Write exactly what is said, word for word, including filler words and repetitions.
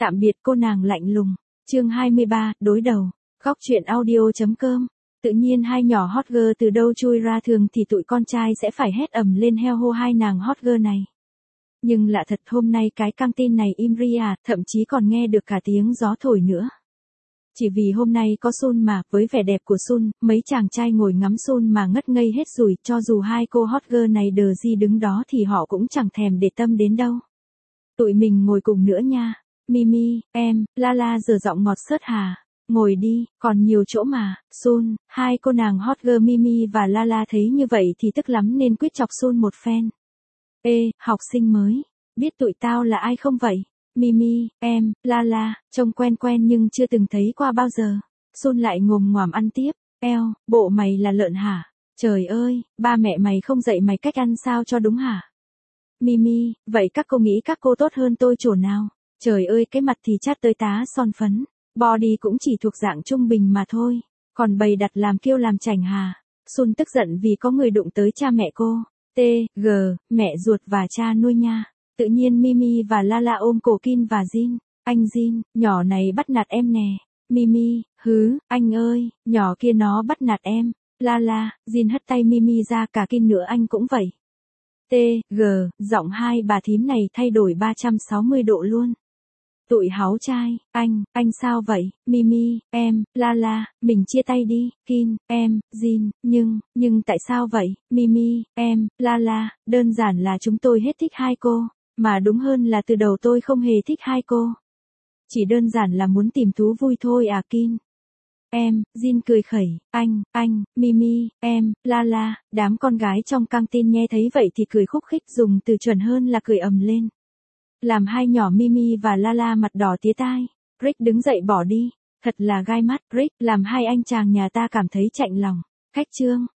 Tạm biệt cô nàng lạnh lùng. Chương hai mươi ba, đối đầu. Góc truyện audio chấm com. Tự nhiên hai nhỏ hot girl từ đâu chui ra, thường thì tụi con trai sẽ phải hét ầm lên heo hô hai nàng hot girl này. Nhưng lạ thật, hôm nay cái căng tin này im ri à, thậm chí còn nghe được cả tiếng gió thổi nữa. Chỉ vì hôm nay có Sun mà, với vẻ đẹp của Sun, mấy chàng trai ngồi ngắm Sun mà ngất ngây hết rồi, cho dù hai cô hot girl này đờ di đứng đó thì họ cũng chẳng thèm để tâm đến đâu. Tụi mình ngồi cùng nữa nha. Mimi, em, Lala giờ giọng ngọt xớt hà. Ngồi đi, còn nhiều chỗ mà. Sun, hai cô nàng hot girl Mimi và Lala thấy như vậy thì tức lắm nên quyết chọc Sun một phen. Ê, học sinh mới, biết tụi tao là ai không vậy? Mimi, em, Lala, trông quen quen nhưng chưa từng thấy qua bao giờ. Sun lại ngồm ngoàm ăn tiếp. Eo, bộ mày là lợn hả? Trời ơi, ba mẹ mày không dạy mày cách ăn sao cho đúng hả? Mimi, vậy các cô nghĩ các cô tốt hơn tôi chỗ nào? Trời ơi, cái mặt thì chát tới tá son phấn, body cũng chỉ thuộc dạng trung bình mà thôi, còn bày đặt làm kiêu làm chảnh hà. Sun tức giận vì có người đụng tới cha mẹ cô. T, G, mẹ ruột và cha nuôi nha. Tự nhiên Mimi và Lala ôm cổ Kin và Jin. Anh Jin, nhỏ này bắt nạt em nè. Mimi, hứ, anh ơi, nhỏ kia nó bắt nạt em. Lala, Jin hất tay Mimi ra, cả Kin nữa anh cũng vậy. T, G, giọng hai bà thím này thay đổi ba trăm sáu mươi độ luôn. Tụi háu trai, anh, anh sao vậy? Mimi, em, Lala, mình chia tay đi. Kin, em, Jin, nhưng, nhưng tại sao vậy? Mimi, em, Lala, đơn giản là chúng tôi hết thích hai cô, mà đúng hơn là từ đầu tôi không hề thích hai cô. Chỉ đơn giản là muốn tìm thú vui thôi à Kin. Em, Jin cười khẩy, anh, anh, Mimi, em, Lala, đám con gái trong căng tin nghe thấy vậy thì cười khúc khích, dùng từ chuẩn hơn là cười ầm lên. Làm hai nhỏ Mimi và Lala mặt đỏ tía tai. Rick đứng dậy bỏ đi. Thật là gai mắt. Rick, làm hai anh chàng nhà ta cảm thấy chạnh lòng. Khách trương,